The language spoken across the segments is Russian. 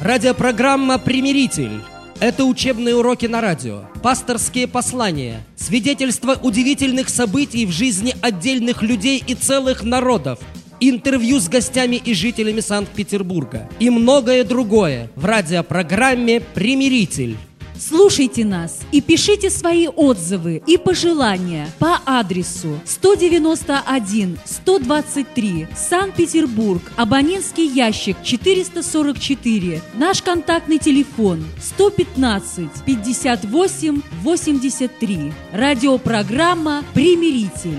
Радиопрограмма «Примиритель». Это учебные уроки на радио, пасторские послания, свидетельства удивительных событий в жизни отдельных людей и целых народов, интервью с гостями и жителями Санкт-Петербурга и многое другое в радиопрограмме «Примиритель». Слушайте нас и пишите свои отзывы и пожелания по адресу 191-123, Санкт-Петербург, абонентский ящик 444, наш контактный телефон 115-58-83. Радиопрограмма «Примиритель».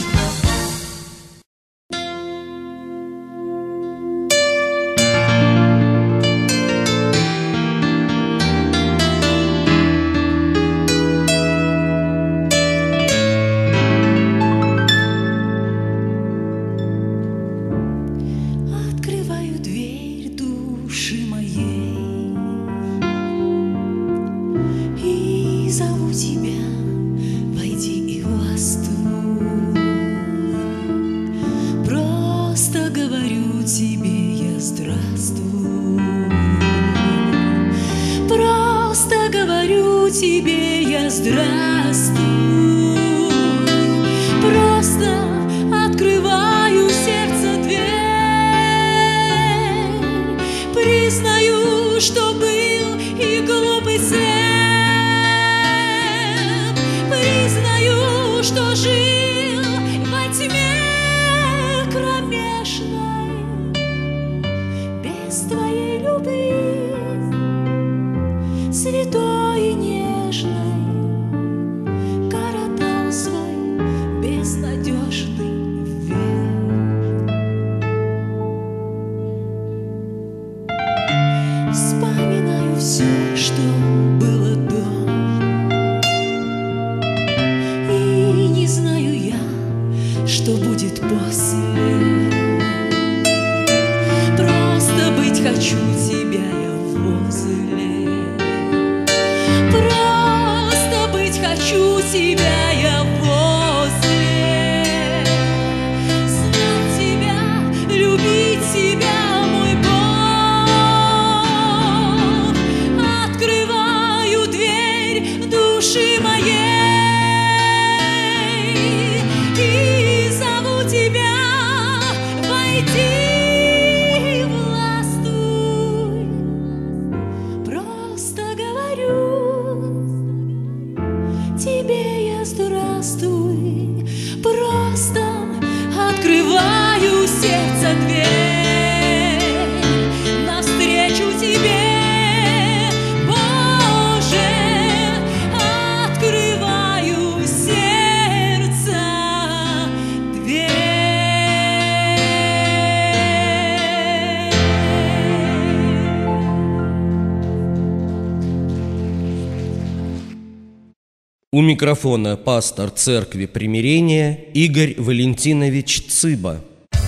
У микрофона пастор Церкви Примирения Игорь Валентинович Цыба.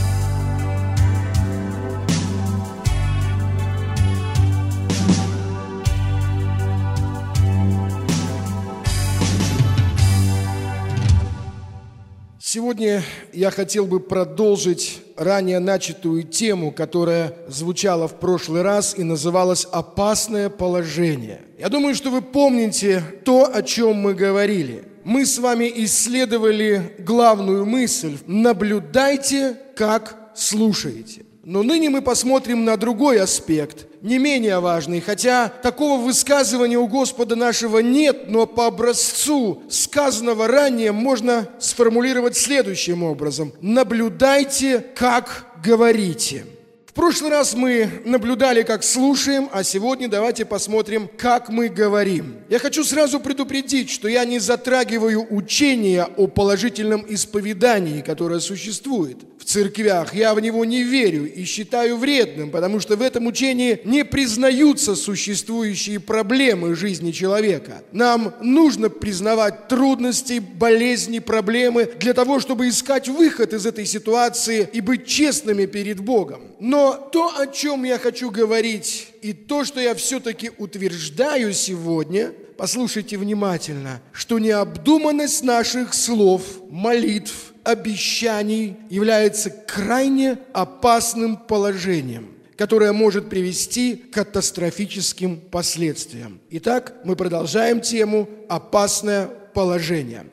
Сегодня я хотел бы продолжить ранее начатую тему, которая звучала в прошлый раз и называлась «Опасное положение». Я думаю, что вы помните то, о чем мы говорили. Мы с вами исследовали главную мысль «Наблюдайте, как слушаете». Но ныне мы посмотрим на другой аспект, не менее важный, хотя такого высказывания у Господа нашего нет, но по образцу сказанного ранее можно сформулировать следующим образом: «Наблюдайте, как говорите». В прошлый раз мы наблюдали, как слушаем, а сегодня давайте посмотрим, как мы говорим. Я хочу сразу предупредить, что я не затрагиваю учение о положительном исповедании, которое существует в церквях. Я в него не верю и считаю вредным, потому что в этом учении не признаются существующие проблемы жизни человека. Нам нужно признавать трудности, болезни, проблемы для того, чтобы искать выход из этой ситуации и быть честными перед Богом. Но то, о чем я хочу говорить, и то, что я все-таки утверждаю сегодня, послушайте внимательно, что необдуманность наших слов, молитв, обещаний является крайне опасным положением. которое может привести к катастрофическим последствиям. Итак, мы продолжаем тему «Опасное положение».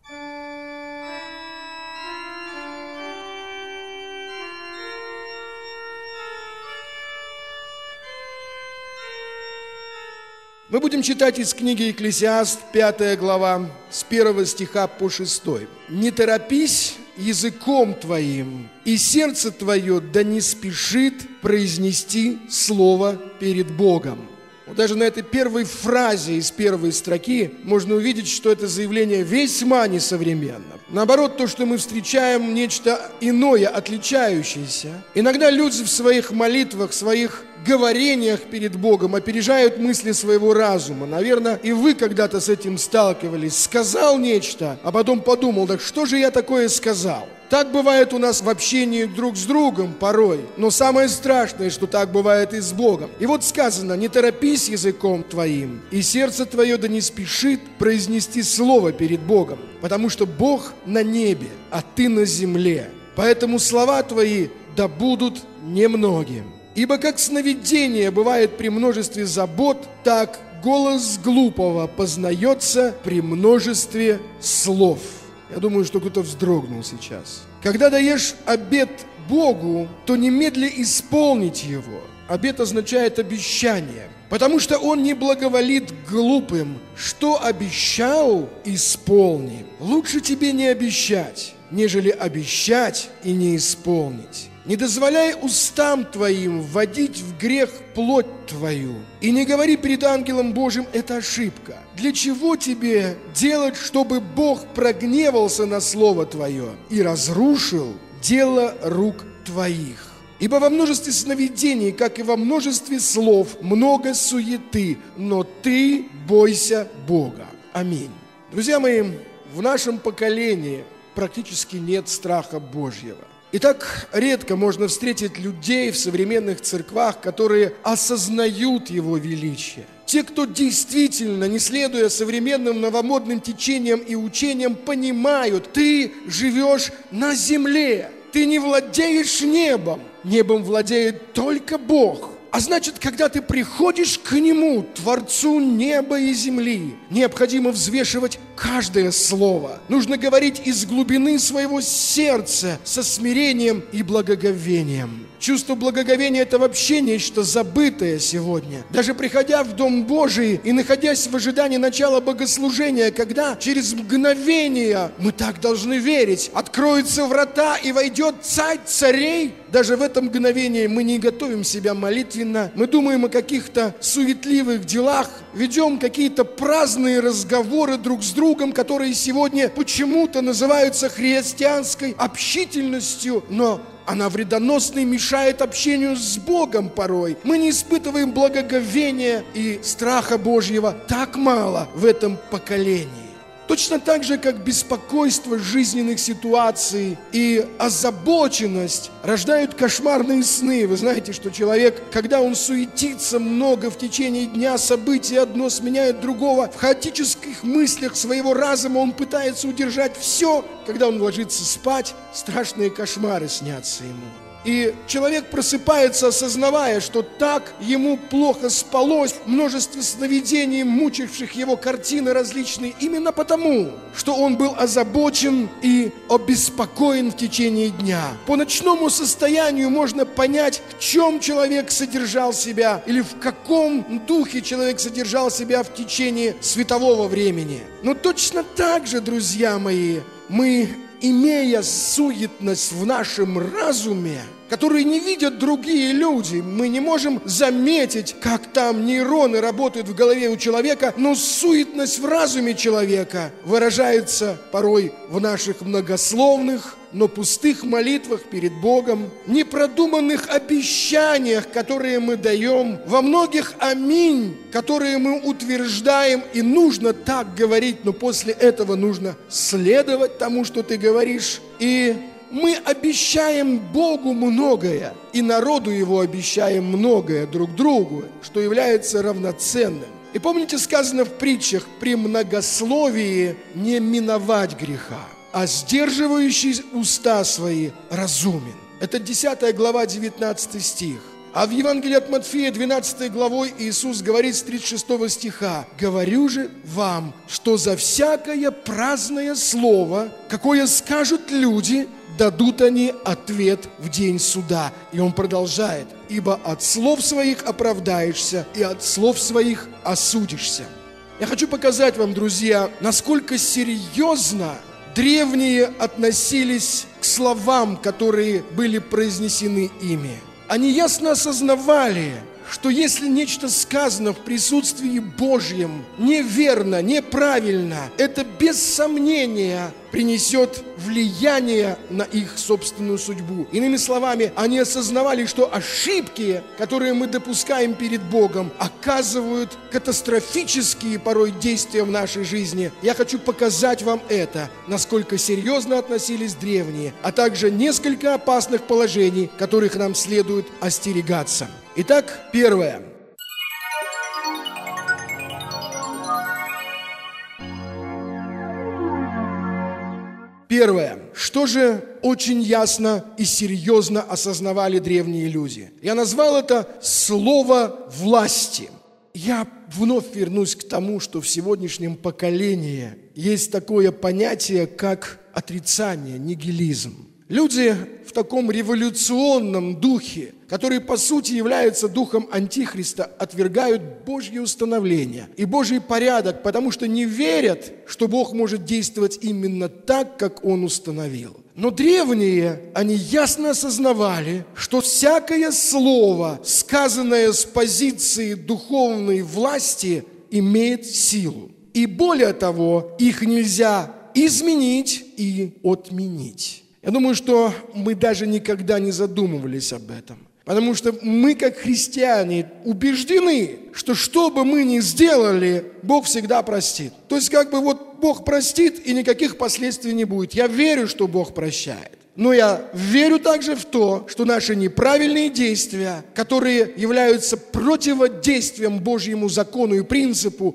Мы будем читать из книги Екклесиаст, 5 глава, с 1 стиха по 6. «Не торопись языком твоим, и сердце твое да не спешит произнести слово перед Богом». Вот даже на этой первой фразе из первой строки можно увидеть, что это заявление весьма несовременно. Наоборот, то, что мы встречаем, нечто иное, отличающееся. Иногда люди в своих молитвах, в своих говорениях перед Богом опережают мысли своего разума. Наверное, и вы когда-то с этим сталкивались. Сказал нечто, а потом подумал, так что же я такое сказал? Так бывает у нас в общении друг с другом порой. Но самое страшное, что так бывает и с Богом. И вот сказано: не торопись языком твоим, и сердце твое да не спешит произнести слово перед Богом. Потому что Бог на небе, а ты на земле. Поэтому слова твои да будут немногим. Ибо как сновидение бывает при множестве забот, так голос глупого познается при множестве слов. Я думаю, что кто-то вздрогнул сейчас. Когда даешь обет Богу, то немедля исполнить его. Обет означает обещание, потому что Он не благоволит глупым. Что обещал, исполни. Лучше тебе не обещать, нежели обещать и не исполнить. Не дозволяй устам твоим вводить в грех плоть твою. И не говори перед ангелом Божьим: это ошибка. Для чего тебе делать, чтобы Бог прогневался на слово твое и разрушил дело рук твоих? Ибо во множестве сновидений, как и во множестве слов, много суеты, но ты бойся Бога. Аминь. Друзья мои, в нашем поколении практически нет страха Божьего. И так редко можно встретить людей в современных церквах, которые осознают Его величие. Те, кто действительно, не следуя современным новомодным течениям и учениям, понимают: ты живешь на земле, ты не владеешь небом, небом владеет только Бог. А значит, когда ты приходишь к Нему, Творцу неба и земли, необходимо взвешивать каждое слово. Нужно говорить из глубины своего сердца со смирением и благоговением. Чувство благоговения – это вообще нечто забытое сегодня. Даже приходя в Дом Божий и находясь в ожидании начала богослужения, когда через мгновение, мы так должны верить, откроются врата и войдет Царь царей, даже в это мгновение мы не готовим себя молитвенно, мы думаем о каких-то суетливых делах, ведем какие-то праздные разговоры друг с другом, которые сегодня почему-то называются христианской общительностью, но она вредоносна и мешает общению с Богом порой. Мы не испытываем благоговения и страха Божьего так мало в этом поколении. Точно так же, как беспокойство жизненных ситуаций и озабоченность рождают кошмарные сны. Вы знаете, что человек, когда он суетится много в течение дня, события одно сменяет другого, в хаотических мыслях своего разума он пытается удержать все. Когда он ложится спать, страшные кошмары снятся ему. И человек просыпается, осознавая, что так ему плохо спалось, множество сновидений, мучивших его, картины различные, именно потому, что он был озабочен и обеспокоен в течение дня. По ночному состоянию можно понять, в чем человек содержал себя, или в каком духе человек содержал себя в течение светового времени. Но точно так же, друзья мои, мы, имея суетность в нашем разуме, которые не видят другие люди, мы не можем заметить, как там нейроны работают в голове у человека, но суетность в разуме человека выражается порой в наших многословных, но пустых молитвах перед Богом, непродуманных обещаниях, которые мы даем, во многих аминь, которые мы утверждаем, и нужно так говорить, но после этого нужно следовать тому, что ты говоришь. И мы обещаем Богу многое, и народу Его обещаем многое друг другу, что является равноценным. И помните, сказано в притчах: при многословии не миновать греха, а сдерживающий уста свои разумен. Это 10 глава, 19 стих. А в Евангелии от Матфея 12 главой Иисус говорит с 36 стиха: «Говорю же вам, что за всякое праздное слово, какое скажут люди, дадут они ответ в день суда». И он продолжает: «Ибо от слов своих оправдаешься, и от слов своих осудишься». Я хочу показать вам, друзья, насколько серьезно древние относились к словам, которые были произнесены ими. Они ясно осознавали, что если нечто сказано в присутствии Божьем неверно, неправильно, это без сомнения принесет влияние на их собственную судьбу. Иными словами, они осознавали, что ошибки, которые мы допускаем перед Богом, оказывают катастрофические порой действия в нашей жизни. Я хочу показать вам это, насколько серьезно относились древние, а также несколько опасных положений, которых нам следует остерегаться. Итак, первое. Первое. Что же очень ясно и серьезно осознавали древние люди? Я назвал это слово власти. Я вновь вернусь к тому, что в сегодняшнем поколении есть такое понятие, как отрицание, нигилизм. Люди в таком революционном духе, который по сути является духом Антихриста, отвергают Божье установление и Божий порядок, потому что не верят, что Бог может действовать именно так, как Он установил. Но древние, они ясно осознавали, что всякое слово, сказанное с позиции духовной власти, имеет силу. И более того, их нельзя изменить и отменить. Я думаю, что мы даже никогда не задумывались об этом. Потому что мы, как христиане, убеждены, что бы мы ни сделали, Бог всегда простит. То есть Бог простит, и никаких последствий не будет. Я верю, что Бог прощает. Но я верю также в то, что наши неправильные действия, которые являются противодействием Божьему закону и принципу,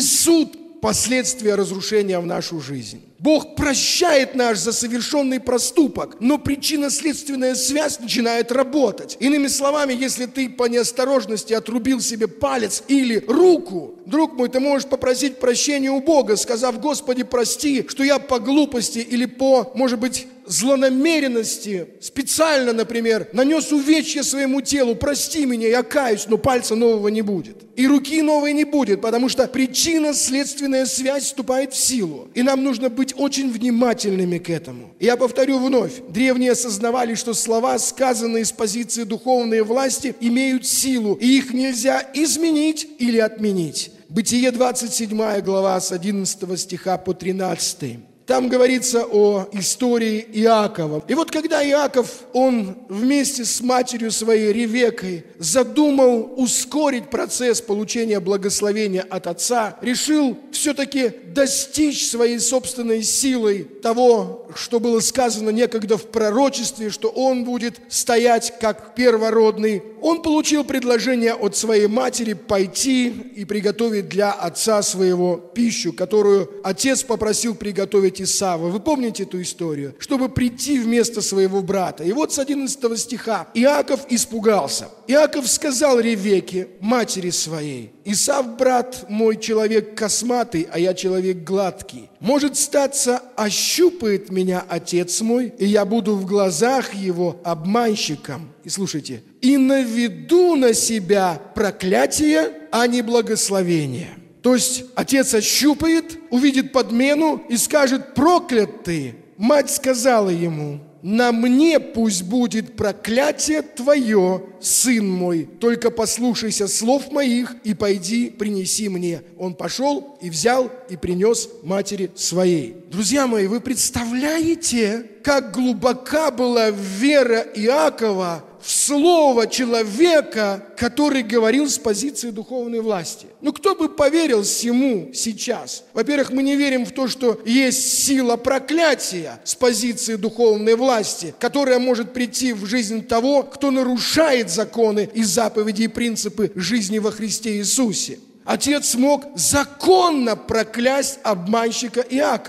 несут последствия разрушения в нашу жизнь. Бог прощает нас за совершенный проступок, но причинно-следственная связь начинает работать. Иными словами, если ты по неосторожности отрубил себе палец или руку, друг мой, ты можешь попросить прощения у Бога, сказав: «Господи, прости, что я по глупости или по, может быть, злонамеренности, специально, например, нанес увечья своему телу, прости меня, я каюсь, но пальца нового не будет. И руки новой не будет, потому что причинно-следственная связь вступает в силу. И нам нужно быть очень внимательными к этому. И я повторю вновь, древние осознавали, что слова, сказанные с позиции духовной власти, имеют силу, и их нельзя изменить или отменить. Бытие 27 глава с 11 стиха по 13. Там говорится о истории Иакова. И вот когда Иаков, он вместе с матерью своей Ревеккой задумал ускорить процесс получения благословения от отца, решил все-таки достичь своей собственной силой того, что было сказано некогда в пророчестве, что он будет стоять как первородный. Он получил предложение от своей матери пойти и приготовить для отца своего пищу, которую отец попросил приготовить Исава. Вы помните эту историю? Чтобы прийти вместо своего брата. И вот с 11 стиха Иаков испугался. Иаков сказал Ревекке, матери своей: «Исав, брат мой, человек косматый, а я человек гладкий. Может статься, ощупает меня отец мой, и я буду в глазах его обманщиком». И слушайте: «И наведу на себя проклятие, а не благословение». То есть отец ощупает, увидит подмену и скажет: «Проклят ты». Мать сказала ему: «На мне пусть будет проклятие твое, сын мой, только послушайся слов моих и пойди принеси мне». Он пошел и взял и принес матери своей. Друзья мои, вы представляете, как глубока была вера Иакова в слово человека, который говорил с позиции духовной власти? Ну, кто бы поверил всему сейчас? Во-первых, мы не верим в то, что есть сила проклятия с позиции духовной власти, которая может прийти в жизнь того, кто нарушает законы и заповеди и принципы жизни во Христе Иисусе. Отец мог законно проклясть обманщика Иакова.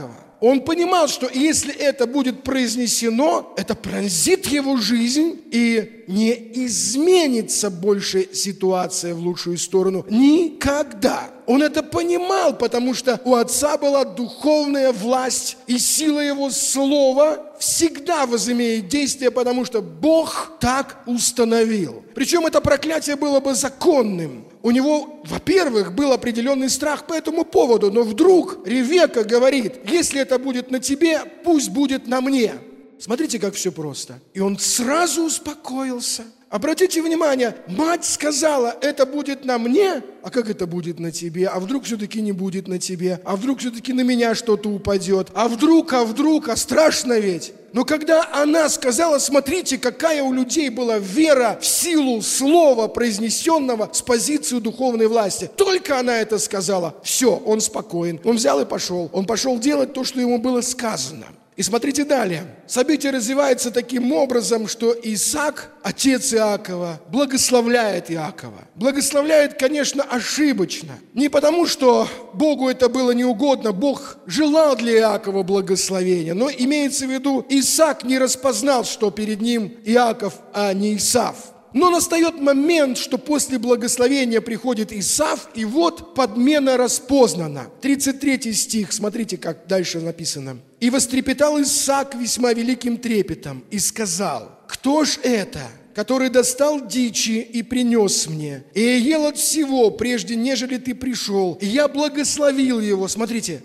Он понимал, что если это будет произнесено, это пронзит его жизнь и не изменится больше ситуация в лучшую сторону. Никогда. Он это понимал, потому что у отца была духовная власть, и сила его слова всегда возымеет действие, потому что Бог так установил. Причем это проклятие было бы законным. У него, во-первых, был определенный страх по этому поводу, но вдруг Ревекка говорит: если это будет на тебе, пусть будет на мне. Смотрите, как все просто. И он сразу успокоился. Обратите внимание, мать сказала: это будет на мне, а как это будет на тебе? А вдруг все-таки не будет на тебе? А вдруг все-таки на меня что-то упадет? А вдруг, страшно ведь? Но когда она сказала, смотрите, какая у людей была вера в силу слова, произнесенного с позиции духовной власти. Только она это сказала, все, он спокоен. Он взял и пошел. Он пошел делать то, что ему было сказано. И смотрите далее. Событие развивается таким образом, что Исаак, отец Иакова, благословляет Иакова. Благословляет, конечно, ошибочно. Не потому, что Богу это было неугодно. Бог желал для Иакова благословения. Но имеется в виду, Исаак не распознал, что перед ним Иаков, а не Исав. Но настает момент, что после благословения приходит Исав, и вот подмена распознана. 33 стих, смотрите, как дальше написано. «И вострепетал Исаак весьма великим трепетом, и сказал: кто ж это, который достал дичи и принес мне? И я ел от всего, прежде нежели ты пришел, и я благословил его». Смотрите,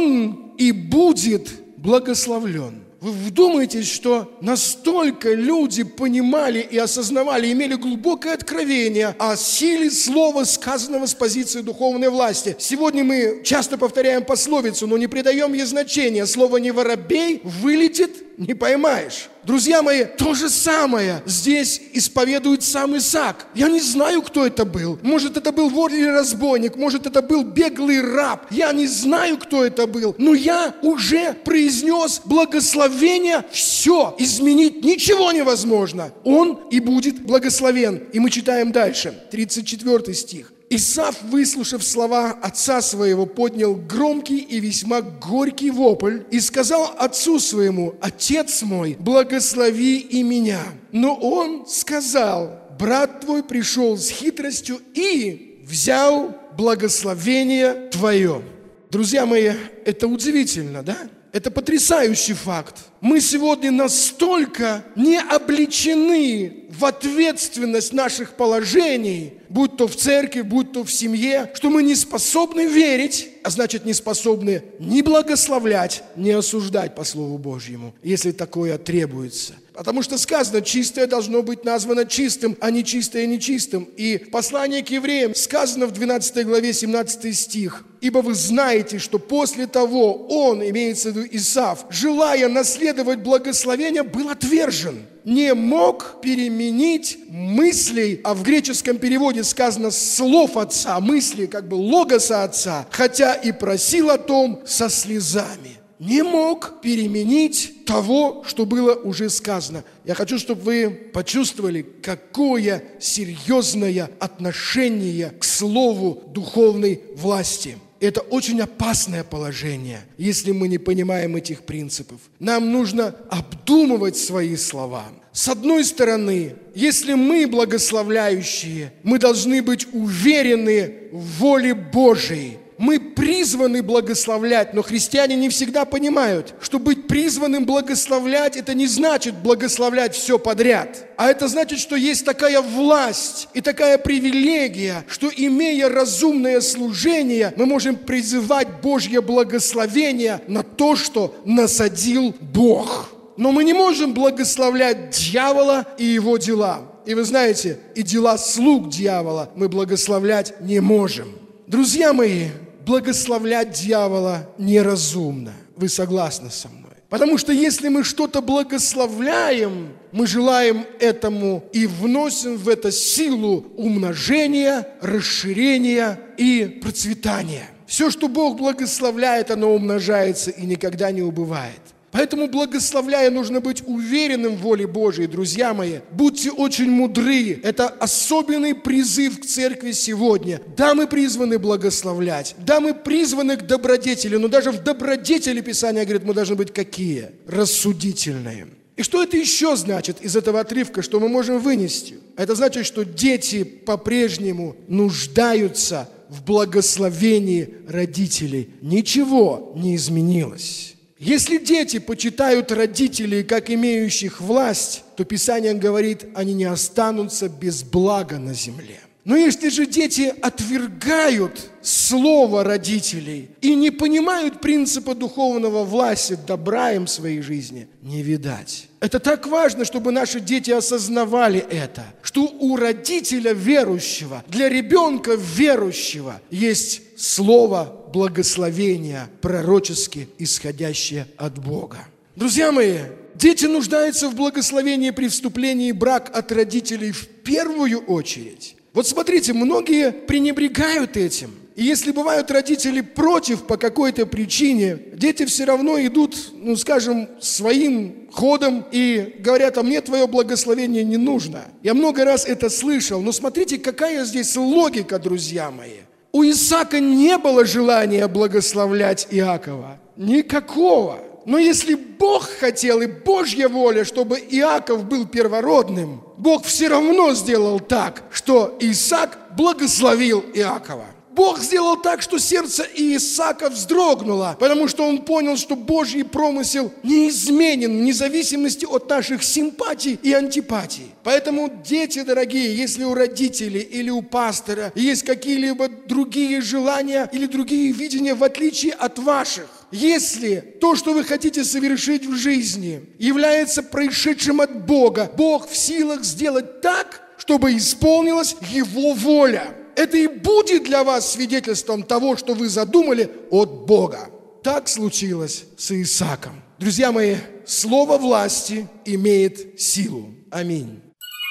он и будет благословлен. Вы вдумайтесь, что настолько люди понимали и осознавали, имели глубокое откровение о силе слова, сказанного с позиции духовной власти. Сегодня мы часто повторяем пословицу, но не придаем ей значения. Слово «не воробей» вылетит, не поймаешь. Друзья мои, то же самое здесь исповедует сам Исаак. Я не знаю, кто это был. Может, это был вор или разбойник, может, это был беглый раб. Я не знаю, кто это был. Но я уже произнес благословение. Все, изменить ничего невозможно. Он и будет благословен. И мы читаем дальше, 34 стих. Исав, выслушав слова отца своего, поднял громкий и весьма горький вопль и сказал отцу своему: «Отец мой, благослови и меня». Но он сказал: «Брат твой пришел с хитростью и взял благословение твое». Друзья мои, это удивительно, да? Это потрясающий факт. Мы сегодня настолько не облечены в ответственность наших положений, будь то в церкви, будь то в семье, что мы не способны верить, а значит не способны ни благословлять, ни осуждать по Слову Божьему, если такое требуется. Потому что сказано, чистое должно быть названо чистым, а нечистое нечистым. И в послании к евреям сказано в 12 главе 17 стих: «Ибо вы знаете, что после того он, имеется в виду Исав, желая наследовать благословение, был отвержен, не мог переменить мыслей», а в греческом переводе сказано «слов отца», мысли как бы логоса отца, хотя и просил о том со слезами. Не мог переменить того, что было уже сказано. Я хочу, чтобы вы почувствовали, какое серьезное отношение к слову духовной власти. Это очень опасное положение, если мы не понимаем этих принципов. Нам нужно обдумывать свои слова. С одной стороны, если мы благословляющие, мы должны быть уверены в воле Божией. Мы призваны благословлять, но христиане не всегда понимают, что быть призванным благословлять, это не значит благословлять все подряд. А это значит, что есть такая власть и такая привилегия, что, имея разумное служение, мы можем призывать Божье благословение на то, что насадил Бог. Но мы не можем благословлять дьявола и его дела. И вы знаете, и дела слуг дьявола мы благословлять не можем. Друзья мои, благословлять дьявола неразумно. Вы согласны со мной? Потому что если мы что-то благословляем, мы желаем этому и вносим в это силу умножения, расширения и процветания. Все, что Бог благословляет, оно умножается и никогда не убывает. Поэтому, благословляя, нужно быть уверенным в воле Божией, друзья мои. Будьте очень мудры. Это особенный призыв к церкви сегодня. Да, мы призваны благословлять. Да, мы призваны к добродетели. Но даже в добродетели Писание говорит, мы должны быть какие? Рассудительные. И что это еще значит из этого отрывка, что мы можем вынести? Это значит, что дети по-прежнему нуждаются в благословении родителей. Ничего не изменилось. Если дети почитают родителей как имеющих власть, то Писание говорит, они не останутся без блага на земле. Но если же дети отвергают слово родителей и не понимают принципа духовного власти, добра им в своей жизни не видать. Это так важно, чтобы наши дети осознавали это, что у родителя верующего, для ребенка верующего есть слово благословения, пророчески исходящее от Бога. Друзья мои, дети нуждаются в благословении при вступлении в брак от родителей в первую очередь. Вот смотрите, многие пренебрегают этим. И если бывают родители против по какой-то причине, дети все равно идут, своим ходом и говорят, а мне твое благословение не нужно. Я много раз это слышал, но смотрите, какая здесь логика, друзья мои. У Исаака не было желания благословлять Иакова. Никакого. Но если Бог хотел и Божья воля, чтобы Иаков был первородным, Бог все равно сделал так, что Исаак благословил Иакова. Бог сделал так, что сердце Исаака вздрогнуло, потому что он понял, что Божий промысел неизменен вне зависимости от наших симпатий и антипатий. Поэтому, дети дорогие, если у родителей или у пастора есть какие-либо другие желания или другие видения, в отличие от ваших, если то, что вы хотите совершить в жизни, является происшедшим от Бога, Бог в силах сделать так, чтобы исполнилась Его воля. Это и будет для вас свидетельством того, что вы задумали от Бога. Так случилось с Исааком. Друзья мои, слово власти имеет силу. Аминь.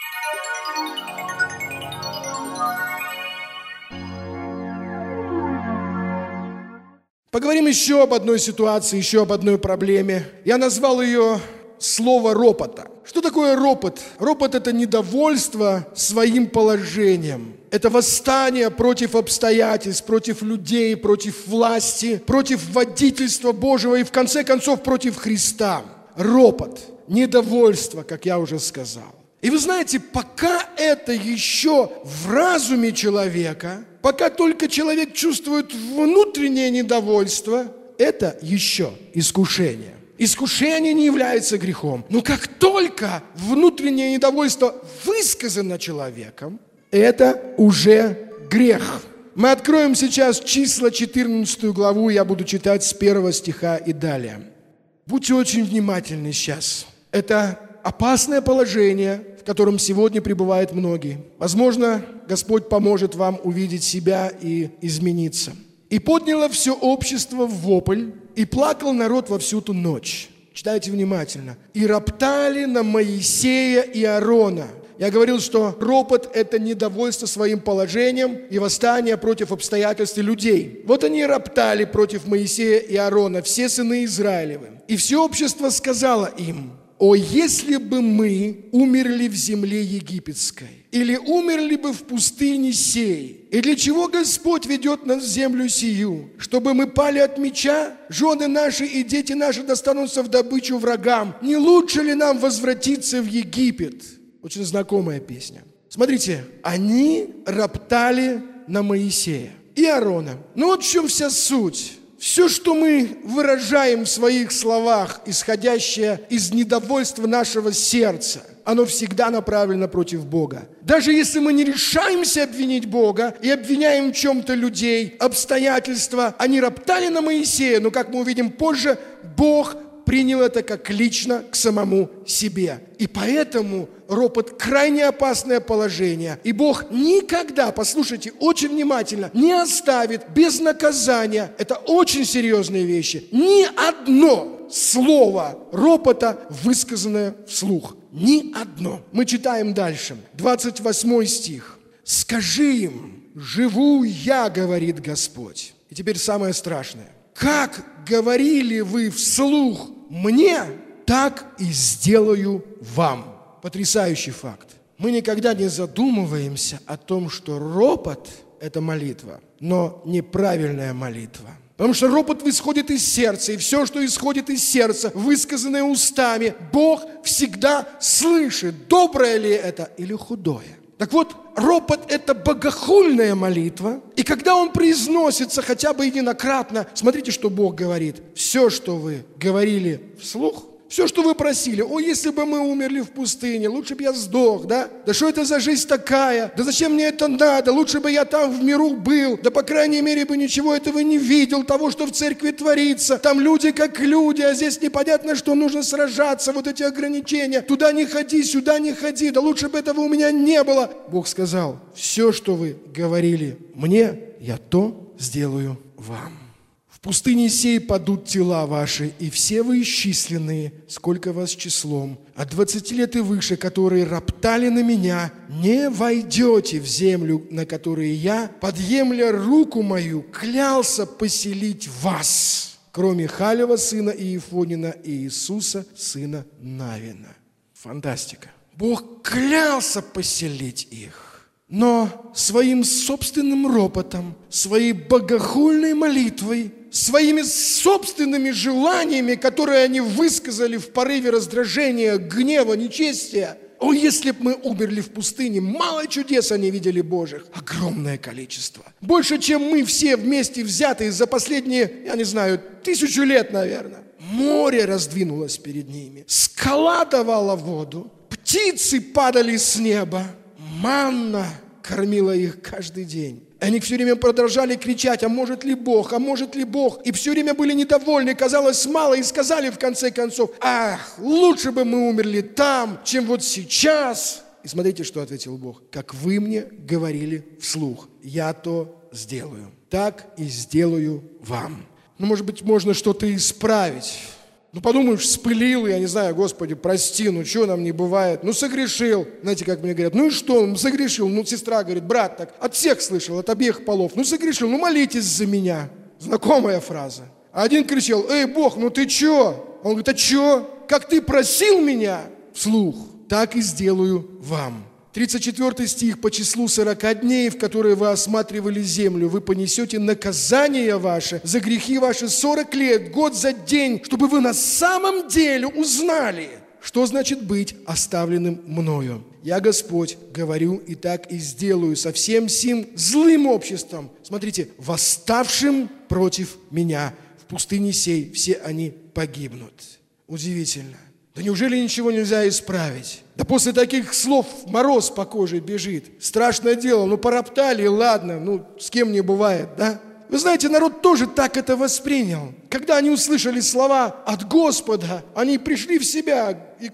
Поговорим еще об одной ситуации, еще об одной проблеме. Я назвал ее слово ропота. Что такое ропот? Ропот – это недовольство своим положением. Это восстание против обстоятельств, против людей, против власти, против водительства Божьего и, в конце концов, против Христа. Ропот, недовольство, как я уже сказал. И вы знаете, пока это еще в разуме человека, пока только человек чувствует внутреннее недовольство, это еще искушение. Искушение не является грехом. Но как только внутреннее недовольство высказано человеком, это уже грех. Мы откроем сейчас числа 14 главу, я буду читать с 1 стиха и далее. Будьте очень внимательны сейчас. Это опасное положение, в котором сегодня пребывают многие. Возможно, Господь поможет вам увидеть себя и измениться. «И подняло все общество в вопль, и плакал народ во всю ту ночь». Читайте внимательно. «И роптали на Моисея и Аарона». Я говорил, что ропот – это недовольство своим положением и восстание против обстоятельств и людей. Вот они роптали против Моисея и Аарона, все сыны Израилевы. «И все общество сказало им: о, если бы мы умерли в земле египетской, или умерли бы в пустыне сей, и для чего Господь ведет нас в землю сию? Чтобы мы пали от меча, жены наши и дети наши достанутся в добычу врагам. Не лучше ли нам возвратиться в Египет?» Очень знакомая песня. Смотрите, они роптали на Моисея и Аарона. Но вот в чем вся суть. Все, что мы выражаем в своих словах, исходящее из недовольства нашего сердца, оно всегда направлено против Бога. Даже если мы не решаемся обвинить Бога и обвиняем в чем-то людей, обстоятельства, они роптали на Моисея, но, как мы увидим позже, Бог принял это как лично к самому себе. И поэтому ропот – крайне опасное положение. И Бог никогда, послушайте очень внимательно, не оставит без наказания, это очень серьезные вещи, ни одно слово ропота, высказанное вслух. Ни одно. Мы читаем дальше. 28 стих. «Скажи им: живу я, говорит Господь». И теперь самое страшное. «Как говорили вы вслух мне, так и сделаю вам. Потрясающий факт. Мы никогда не задумываемся о том, что ропот – это молитва, но неправильная молитва. Потому что ропот исходит из сердца, и все, что исходит из сердца, высказанное устами, Бог всегда слышит, доброе ли это или худое. Так вот, ропот – это богохульная молитва, и когда он произносится хотя бы единократно, смотрите, что Бог говорит. Все, что вы говорили вслух, все, что вы просили, о, если бы мы умерли в пустыне, лучше бы я сдох, да? Да что это за жизнь такая? Да зачем мне это надо? Лучше бы я там в миру был, да по крайней мере бы ничего этого не видел, того, что в церкви творится. Там люди как люди, а здесь непонятно, что нужно сражаться, вот эти ограничения. Туда не ходи, сюда не ходи, да лучше бы этого у меня не было. Бог сказал, все, что вы говорили мне, я то сделаю вам. В пустыне сей падут тела ваши, и все вы исчисленные, сколько вас числом, от 20 лет и выше, которые роптали на меня, не войдете в землю, на которой я, подъемля руку мою, клялся поселить вас, кроме Халева, сына Иефонина, и Иисуса, сына Навина. Фантастика. Бог клялся поселить их. Но своим собственным ропотом, своей богохульной молитвой, своими собственными желаниями, которые они высказали в порыве раздражения, гнева, нечестия. О, если бы мы умерли в пустыне, мало чудес они видели Божьих. Огромное количество. Больше, чем мы все вместе взятые за последние, 1000 лет, наверное. Море раздвинулось перед ними. Скала давала воду. Птицы падали с неба. Манна кормила их каждый день. Они все время продолжали кричать, а может ли Бог, а может ли Бог? И все время были недовольны, казалось мало, и сказали в конце концов, ах, лучше бы мы умерли там, чем вот сейчас. И смотрите, что ответил Бог. Как вы мне говорили вслух, я то сделаю. Так и сделаю вам. Может быть, можно что-то исправить. Подумаешь, вспылил, я не знаю, Господи, прости, что нам не бывает? Согрешил. Знаете, как мне говорят, и что, согрешил. Сестра говорит, брат, так, от всех слышал, от обеих полов. Согрешил, молитесь за меня. Знакомая фраза. А один кричал, эй, Бог, ты чё? Он говорит, а чё? Как ты просил меня вслух, так и сделаю вам. 34 стих. По числу 40 дней, в которые вы осматривали землю, вы понесете наказание ваше за грехи ваши 40 лет, год за день, чтобы вы на самом деле узнали, что значит быть оставленным мною. Я, Господь, говорю и так и сделаю со всем сим злым обществом, смотрите, восставшим против меня. В пустыне сей все они погибнут. Удивительно. Да неужели ничего нельзя исправить? Да после таких слов мороз по коже бежит. Страшное дело, пороптали, ладно, с кем не бывает, да? Вы знаете, народ тоже так это воспринял. Когда они услышали слова от Господа, они пришли в себя и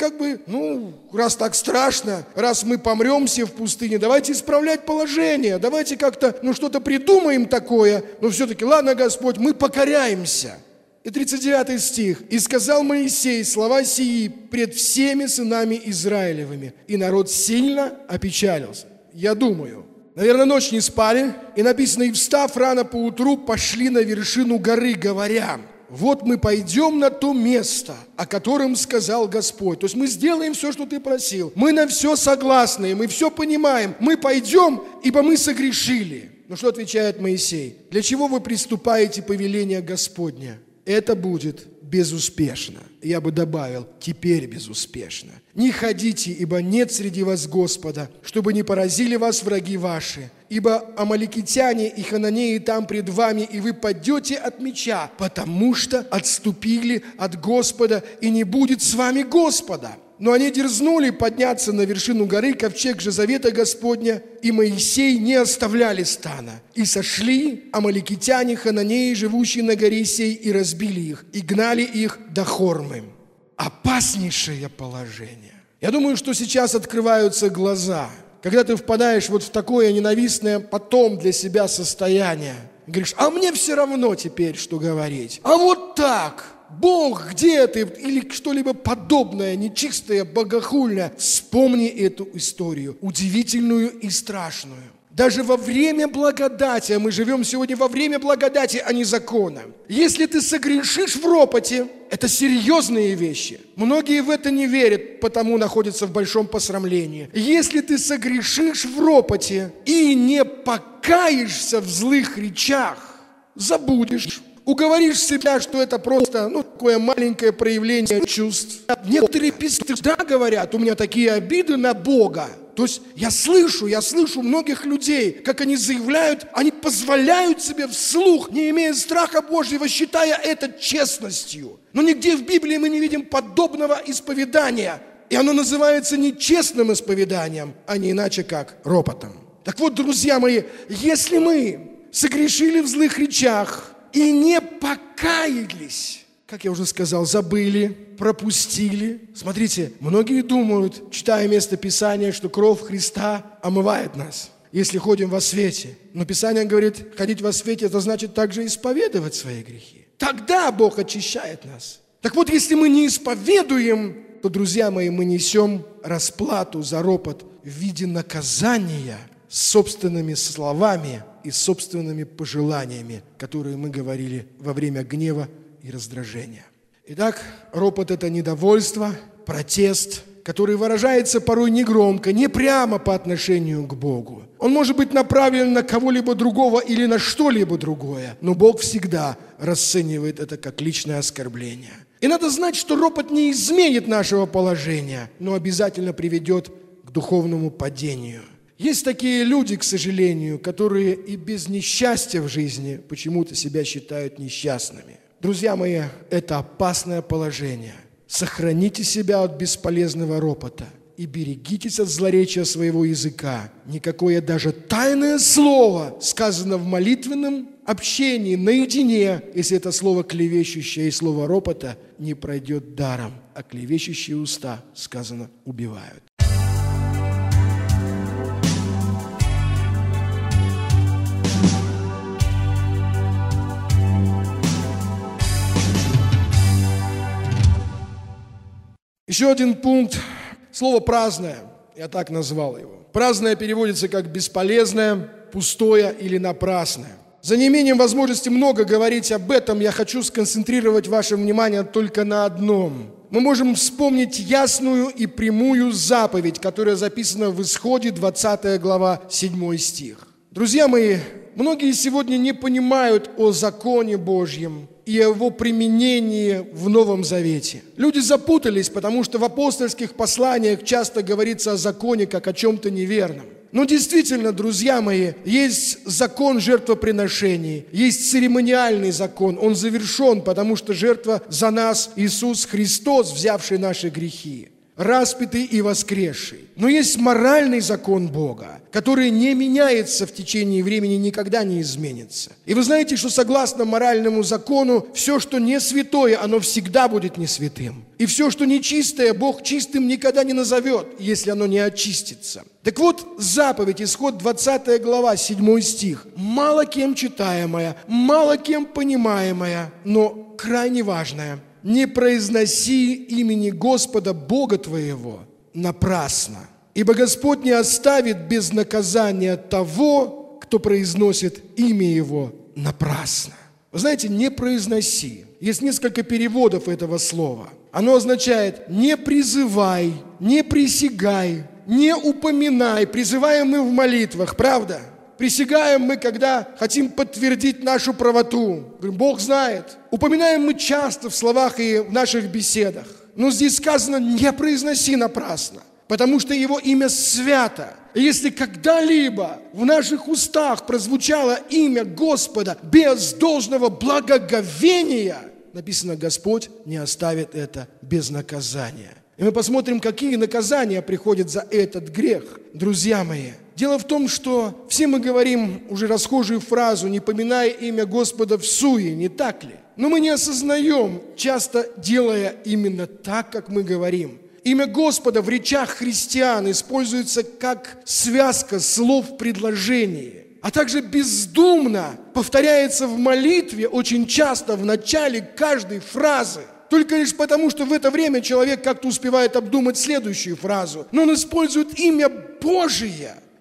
раз так страшно, раз мы помрем все в пустыне, давайте исправлять положение, давайте как-то, что-то придумаем такое, но все-таки, ладно, Господь, мы покоряемся. И 39 стих. «И сказал Моисей слова сии пред всеми сынами Израилевыми, и народ сильно опечалился». Я думаю, наверное, ночь не спали, и написано, и встав рано поутру, пошли на вершину горы, говоря, вот мы пойдем на то место, о котором сказал Господь. То есть мы сделаем все, что ты просил. Мы на все согласны, мы все понимаем. Мы пойдем, ибо мы согрешили. Но что отвечает Моисей? Для чего вы приступаете повеление Господня? Это будет безуспешно. Я бы добавил, теперь безуспешно. Не ходите, ибо нет среди вас Господа, чтобы не поразили вас враги ваши. Ибо амаликитяне и хананеи там пред вами, и вы падете от меча, потому что отступили от Господа, и не будет с вами Господа. Но они дерзнули подняться на вершину горы, ковчег же завета Господня, и Моисей не оставляли стана. И сошли амаликитяне, хананеи, живущие на горе сей, и разбили их, и гнали их до Хормы. Опаснейшее положение. Я думаю, что сейчас открываются глаза, когда ты впадаешь в такое ненавистное потом для себя состояние. Говоришь, а мне все равно теперь, что говорить. А вот так. Бог, где ты? Или что-либо подобное, нечистое, богохульное. Вспомни эту историю, удивительную и страшную. Даже во время благодати, а мы живем сегодня во время благодати, а не закона. Если ты согрешишь в ропоте, это серьезные вещи. Многие в это не верят, потому находятся в большом посрамлении. Если ты согрешишь в ропоте и не покаешься в злых речах, забудешь. Уговоришь себя, что это просто, такое маленькое проявление чувств. Некоторые писцы говорят, у меня такие обиды на Бога. То есть я слышу многих людей, как они заявляют, они позволяют себе вслух, не имея страха Божьего, считая это честностью. Но нигде в Библии мы не видим подобного исповедания. И оно называется не честным исповеданием, а не иначе как ропотом. Так вот, друзья мои, если мы согрешили в злых речах и не покаялись, как я уже сказал, забыли, пропустили. Смотрите, многие думают, читая место Писания, что кровь Христа омывает нас, если ходим во свете. Но Писание говорит, ходить во свете, это значит также исповедовать свои грехи. Тогда Бог очищает нас. Так вот, если мы не исповедуем, то, друзья мои, мы несем расплату за ропот в виде наказания собственными словами и собственными пожеланиями, которые мы говорили во время гнева и раздражения. Итак, ропот – это недовольство, протест, который выражается порой негромко, не прямо по отношению к Богу. Он может быть направлен на кого-либо другого или на что-либо другое, но Бог всегда расценивает это как личное оскорбление. И надо знать, что ропот не изменит нашего положения, но обязательно приведет к духовному падению. Есть такие люди, к сожалению, которые и без несчастья в жизни почему-то себя считают несчастными. Друзья мои, это опасное положение. Сохраните себя от бесполезного ропота и берегитесь от злоречия своего языка. Никакое даже тайное слово, сказано в молитвенном общении, наедине, если это слово клевещущее и слово ропота, не пройдет даром, а клевещущие уста, сказано, убивают. Еще один пункт. Слово «праздное». Я так назвал его. Праздное переводится как бесполезное, пустое или напрасное. За неимением возможности много говорить об этом, я хочу сконцентрировать ваше внимание только на одном. Мы можем вспомнить ясную и прямую заповедь, которая записана в Исходе, 20 глава, 7 стих. Друзья мои, многие сегодня не понимают о законе Божьем и о его применении в Новом Завете. Люди запутались, потому что в апостольских посланиях часто говорится о законе как о чем-то неверном. Но действительно, друзья мои, есть закон жертвоприношений, есть церемониальный закон, он завершен, потому что жертва за нас Иисус Христос, взявший наши грехи, распятый и воскресший. Но есть моральный закон Бога, который не меняется в течение времени, никогда не изменится. И вы знаете, что согласно моральному закону, все, что не святое, оно всегда будет не святым. И все, что нечистое, Бог чистым никогда не назовет, если оно не очистится. Так вот, заповедь, Исход 20 глава, 7 стих, мало кем читаемая, мало кем понимаемая, но крайне важная. «Не произноси имени Господа Бога твоего напрасно, ибо Господь не оставит без наказания того, кто произносит имя Его напрасно». Вы знаете, «не произноси». Есть несколько переводов этого слова. Оно означает «не призывай», «не присягай», «не упоминай». Призываем мы в молитвах, правда? Присягаем мы, когда хотим подтвердить нашу правоту. Говорим, Бог знает. Упоминаем мы часто в словах и в наших беседах. Но здесь сказано, не произноси напрасно, потому что Его имя свято. И если когда-либо в наших устах прозвучало имя Господа без должного благоговения, написано, Господь не оставит это без наказания. И мы посмотрим, какие наказания приходят за этот грех, друзья мои. Дело в том, что все мы говорим уже расхожую фразу, не поминая имя Господа всуе, не так ли? Но мы не осознаем, часто делая именно так, как мы говорим. Имя Господа в речах христиан используется как связка слов в предложении, а также бездумно повторяется в молитве очень часто в начале каждой фразы. Только лишь потому, что в это время человек как-то успевает обдумать следующую фразу. Но он использует имя Божие.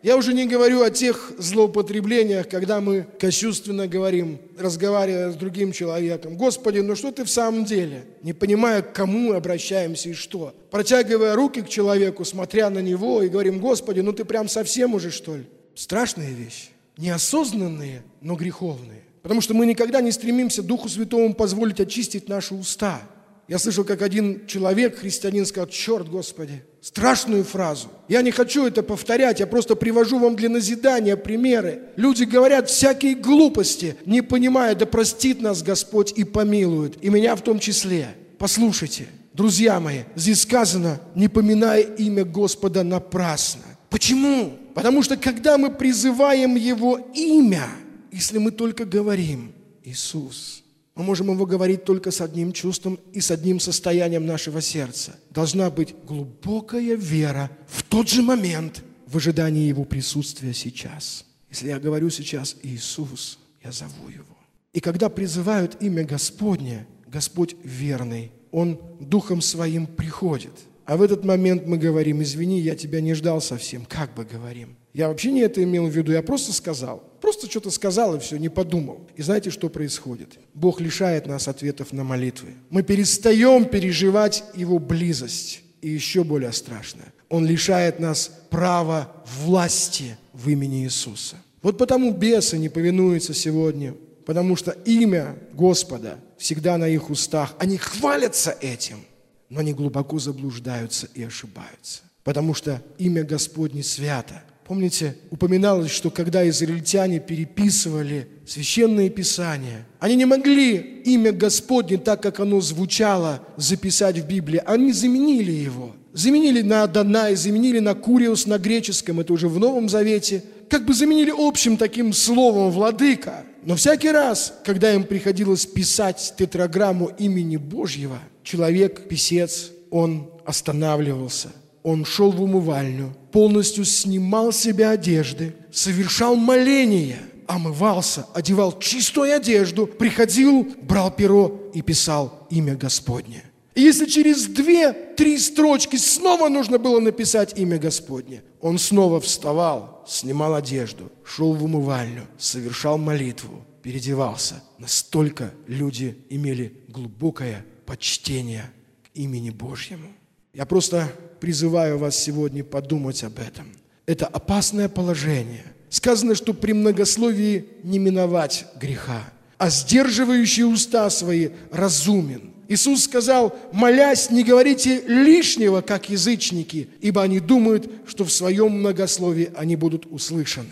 Я уже не говорю о тех злоупотреблениях, когда мы кощунственно говорим, разговаривая с другим человеком: «Господи, ну что ты в самом деле?» Не понимая, к кому обращаемся и что. Протягивая руки к человеку, смотря на него, и говорим: «Господи, ну ты прям совсем уже, что ли?» Страшные вещи. Неосознанные, но греховные. Потому что мы никогда не стремимся Духу Святому позволить очистить наши уста. Я слышал, как один человек, христианин, сказал: «Черт, Господи!» Страшную фразу. Я не хочу это повторять, я просто привожу вам для назидания примеры. Люди говорят всякие глупости, не понимая: да простит нас Господь и помилует, и меня в том числе. Послушайте, друзья мои, здесь сказано: не поминая имя Господа напрасно. Почему? Потому что когда мы призываем Его имя, если мы только говорим «Иисус», мы можем Его говорить только с одним чувством и с одним состоянием нашего сердца. Должна быть глубокая вера в тот же момент в ожидании Его присутствия сейчас. Если я говорю сейчас «Иисус», я зову Его. И когда призывают имя Господне, Господь верный, Он Духом Своим приходит. А в этот момент мы говорим: «Извини, я тебя не ждал совсем». Как бы говорим? Я вообще не это имел в виду, я просто сказал. Просто что-то сказал и все, не подумал. И знаете, что происходит? Бог лишает нас ответов на молитвы. Мы перестаем переживать Его близость. И еще более страшное: Он лишает нас права власти в имени Иисуса. Вот потому бесы не повинуются сегодня, потому что имя Господа всегда на их устах. Они хвалятся этим, но они глубоко заблуждаются и ошибаются. Потому что имя Господне свято. Помните, упоминалось, что когда израильтяне переписывали священные писания, они не могли имя Господне, так как оно звучало, записать в Библии. Они заменили его. Заменили на Адонай, заменили на Куриос на греческом, это уже в Новом Завете. Как бы заменили общим таким словом «владыка». Но всякий раз, когда им приходилось писать тетраграмму имени Божьего, человек, писец, он останавливался. Он шел в умывальню, полностью снимал с себя одежды, совершал моление, омывался, одевал чистую одежду, приходил, брал перо и писал имя Господне. И если через 2-3 строчки снова нужно было написать имя Господне, он снова вставал, снимал одежду, шел в умывальню, совершал молитву, переодевался. Настолько люди имели глубокое почтение к имени Божьему. Я просто призываю вас сегодня подумать об этом. Это опасное положение. Сказано, что при многословии не миновать греха, а сдерживающий уста свои разумен. Иисус сказал: молясь, не говорите лишнего, как язычники, ибо они думают, что в своем многословии они будут услышаны.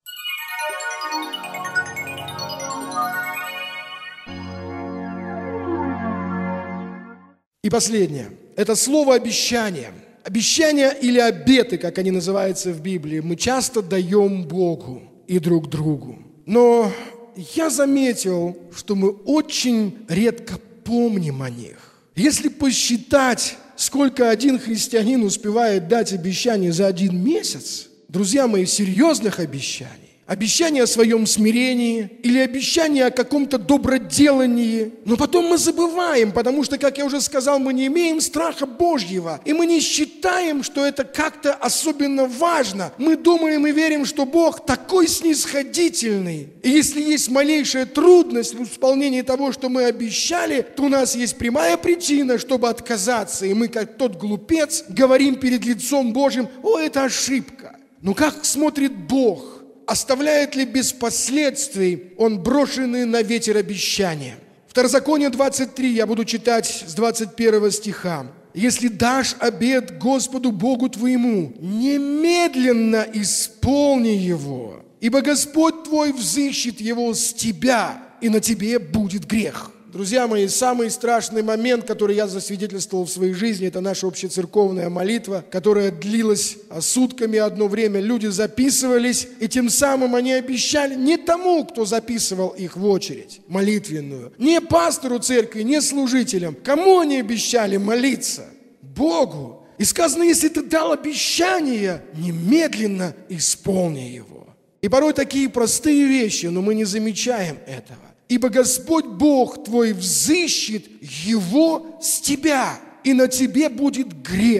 И последнее. Это слово «обещание». Обещания или обеты, как они называются в Библии, мы часто даем Богу и друг другу. Но я заметил, что мы очень редко помним о них. Если посчитать, сколько один христианин успевает дать обещаний за 1 месяц, друзья мои, серьезных обещаний, обещание о своем смирении или обещание о каком-то доброделании. Но потом мы забываем, потому что, как я уже сказал, мы не имеем страха Божьего. И мы не считаем, что это как-то особенно важно. Мы думаем и верим, что Бог такой снисходительный. И если есть малейшая трудность в исполнении того, что мы обещали, то у нас есть прямая причина, чтобы отказаться. И мы, как тот глупец, говорим перед лицом Божьим: «О, это ошибка». Но как смотрит Бог? Оставляет ли без последствий Он брошенные на ветер обещания? Второзаконие 23, я буду читать с 21 стиха. «Если дашь обет Господу Богу твоему, немедленно исполни его, ибо Господь твой взыщет его с тебя, и на тебе будет грех». Друзья мои, самый страшный момент, который я засвидетельствовал в своей жизни, это наша общецерковная молитва, которая длилась сутками одно время. Люди записывались, и тем самым они обещали не тому, кто записывал их в очередь молитвенную, не пастору церкви, не служителям. Кому они обещали молиться? Богу. И сказано: если ты дал обещание, немедленно исполни его. И порой такие простые вещи, но мы не замечаем этого. «Ибо Господь Бог твой взыщет его с тебя, и на тебе будет грех».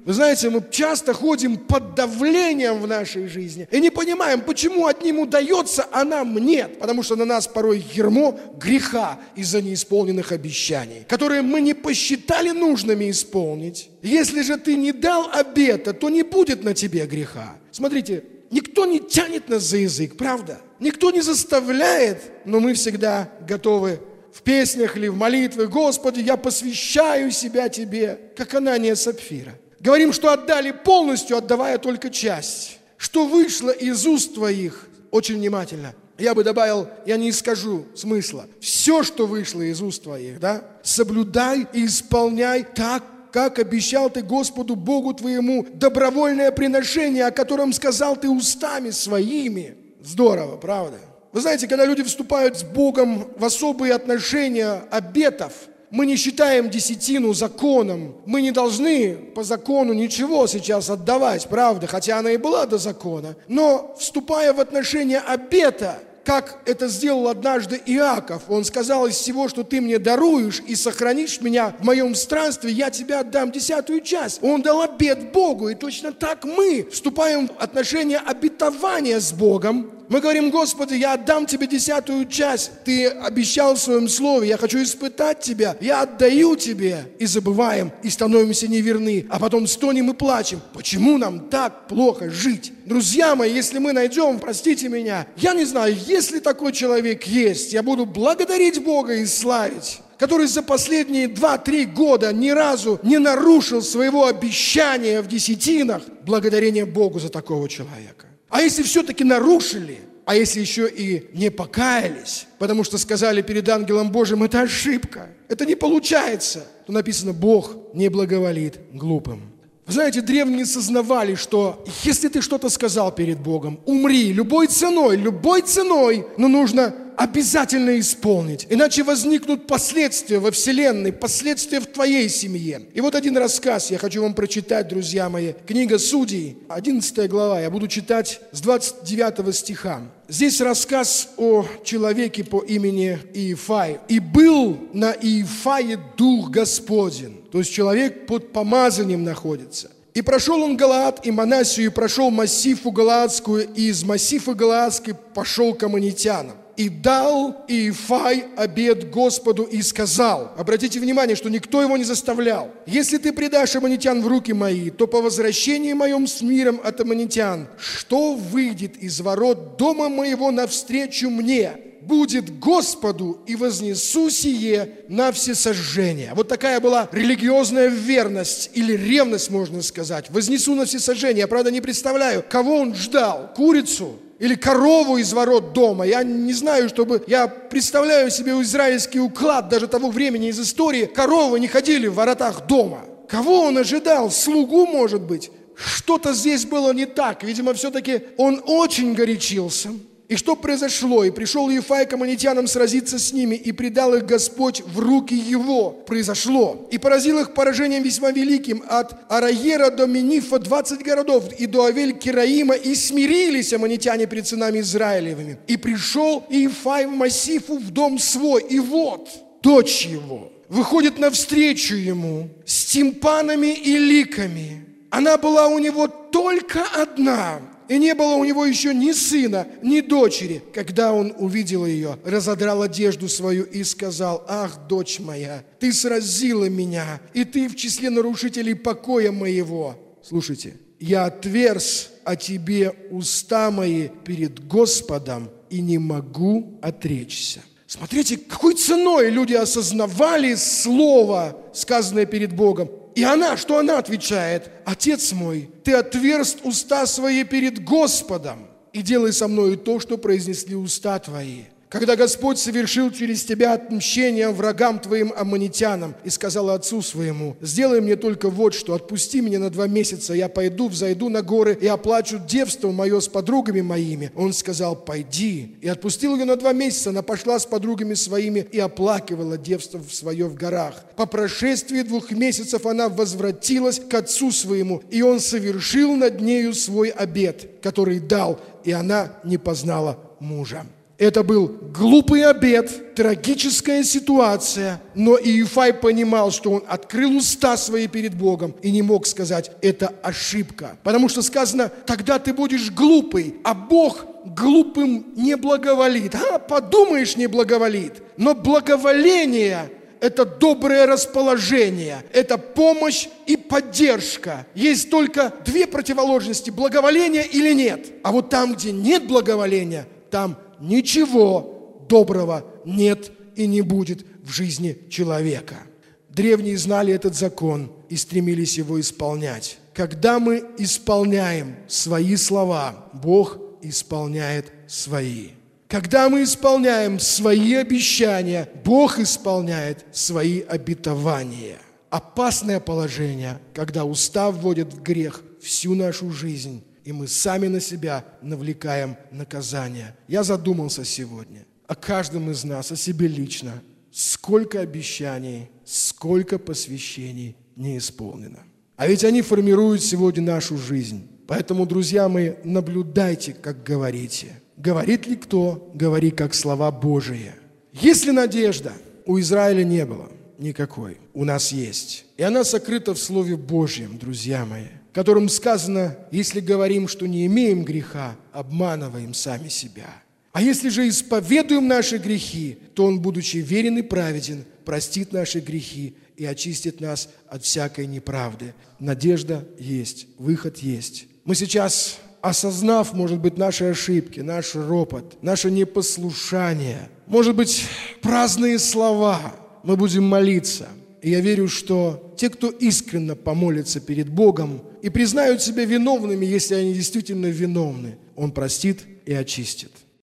Вы знаете, мы часто ходим под давлением в нашей жизни и не понимаем, почему одним удается, а нам нет. Потому что на нас порой ярмо греха из-за неисполненных обещаний, которые мы не посчитали нужными исполнить. Если же ты не дал обета, то не будет на тебе греха. Смотрите, никто не тянет нас за язык, правда? Никто не заставляет, но мы всегда готовы в песнях или в молитве: Господи, я посвящаю себя Тебе, как Анания Сапфира. Говорим, что отдали полностью, отдавая только часть. Что вышло из уст Твоих, очень внимательно. Я бы добавил, я не скажу смысла. Все, что вышло из уст Твоих, да, соблюдай и исполняй так, как обещал Ты Господу Богу Твоему добровольное приношение, о котором сказал Ты устами своими. Здорово, правда? Вы знаете, когда люди вступают с Богом в особые отношения обетов, мы не считаем десятину законом. Мы не должны по закону ничего сейчас отдавать, правда, хотя она и была до закона. Но вступая в отношения обета, как это сделал однажды Иаков, он сказал: из всего, что ты мне даруешь и сохранишь меня в моем странстве, я тебе отдам 10-ю часть. Он дал обет Богу, и точно так мы вступаем в отношения обетования с Богом. Мы говорим: Господи, я отдам Тебе 10-ю часть. Ты обещал в Своем Слове, я хочу испытать Тебя, я отдаю Тебе. И забываем, и становимся неверны. А потом стонем и плачем. Почему нам так плохо жить? Друзья мои, если мы найдем, простите меня, я не знаю, если такой человек есть, я буду благодарить Бога и славить, который за последние 2-3 года ни разу не нарушил своего обещания в десятинах. Благодарение Богу за такого человека. А если все-таки нарушили, а если еще и не покаялись, потому что сказали перед ангелом Божьим: это ошибка, это не получается, то написано: Бог не благоволит глупым. Вы знаете, древние сознавали, что если ты что-то сказал перед Богом, умри любой ценой, но нужно обязательно исполнить. Иначе возникнут последствия во Вселенной, последствия в твоей семье. И вот один рассказ я хочу вам прочитать, друзья мои. Книга Судей, 11 глава. Я буду читать с 29 стиха. Здесь рассказ о человеке по имени Иефай. «И был на Иефае Дух Господень». То есть человек под помазанием находится. «И прошел он Галаад и Манассию, и прошел Массифу Галаадскую, и из Массифа Галаадской пошел к аммонитянам. И дал Иефай обет Господу и сказал», обратите внимание, что никто его не заставлял: «Если ты предашь аммонитян в руки мои, то по возвращении моем с миром от аммонитян, что выйдет из ворот дома моего навстречу мне, будет Господу, и вознесу сие на всесожжение». Вот такая была религиозная верность, или ревность, можно сказать. «Вознесу на всесожжение». Я, правда, не представляю, кого он ждал: курицу или корову из ворот дома. Я не знаю, я представляю себе израильский уклад даже того времени из истории. Коровы не ходили в воротах дома. Кого он ожидал? Слугу, может быть? Что-то здесь было не так. Видимо, все-таки он очень горячился. И что произошло? «И пришел Иефай к аммонитянам сразиться с ними, и предал их Господь в руки его». Произошло. «И поразил их поражением весьма великим, от Араера до Менифа 20 городов, и до Авель-Кираима, и смирились аммонитяне пред сынами Израилевыми. И пришел Иефай в Массифу в дом свой, и вот дочь его выходит навстречу ему с тимпанами и ликами. Она была у него только одна, и не было у него еще ни сына, ни дочери. Когда он увидел ее, разодрал одежду свою и сказал: «Ах, дочь моя, ты сразила меня, и ты в числе нарушителей покоя моего». Слушайте: «Я отверз о тебе уста мои перед Господом, и не могу отречься». Смотрите, какой ценой люди осознавали слово, сказанное перед Богом. И что она отвечает? «Отец мой, ты отверз уста свои перед Господом, и делай со мною то, что произнесли уста твои. Когда Господь совершил через тебя отмщение врагам твоим аммонитянам, и сказал отцу своему: сделай мне только вот что, отпусти меня на 2 месяца, я пойду, взойду на горы и оплачу девство мое с подругами моими. Он сказал: пойди. И отпустил ее на 2 месяца, она пошла с подругами своими и оплакивала девство свое в горах. По прошествии 2 месяцев она возвратилась к отцу своему, и он совершил над нею свой обет, который дал, и она не познала мужа». Это был глупый обет, трагическая ситуация, но Иефай понимал, что он открыл уста свои перед Богом и не мог сказать: это ошибка. Потому что сказано: тогда ты будешь глупый, а Бог глупым не благоволит. Подумаешь, не благоволит. Но благоволение – это доброе расположение, это помощь и поддержка. Есть только две противоположности – благоволение или нет. А вот там, где нет благоволения, там ничего доброго нет и не будет в жизни человека. Древние знали этот закон и стремились его исполнять. Когда мы исполняем свои слова, Бог исполняет свои. Когда мы исполняем свои обещания, Бог исполняет свои обетования. Опасное положение, когда уста вводят в грех всю нашу жизнь, и мы сами на себя навлекаем наказание. Я задумался сегодня о каждом из нас, о себе лично. Сколько обещаний, сколько посвящений не исполнено. А ведь они формируют сегодня нашу жизнь. Поэтому, друзья мои, наблюдайте, как говорите. Говорит ли кто? Говори, как слова Божии. Если надежда у Израиля не было никакой, у нас есть. И она сокрыта в Слове Божьем, друзья мои, в котором сказано: если говорим, что не имеем греха, обманываем сами себя. А если же исповедуем наши грехи, то Он, будучи верен и праведен, простит наши грехи и очистит нас от всякой неправды. Надежда есть, выход есть. Мы сейчас, осознав, может быть, наши ошибки, наш ропот, наше непослушание, может быть, праздные слова, мы будем молиться. И я верю, что те, кто искренне помолится перед Богом и признают себя виновными, если они действительно виновны, Он простит и очистит.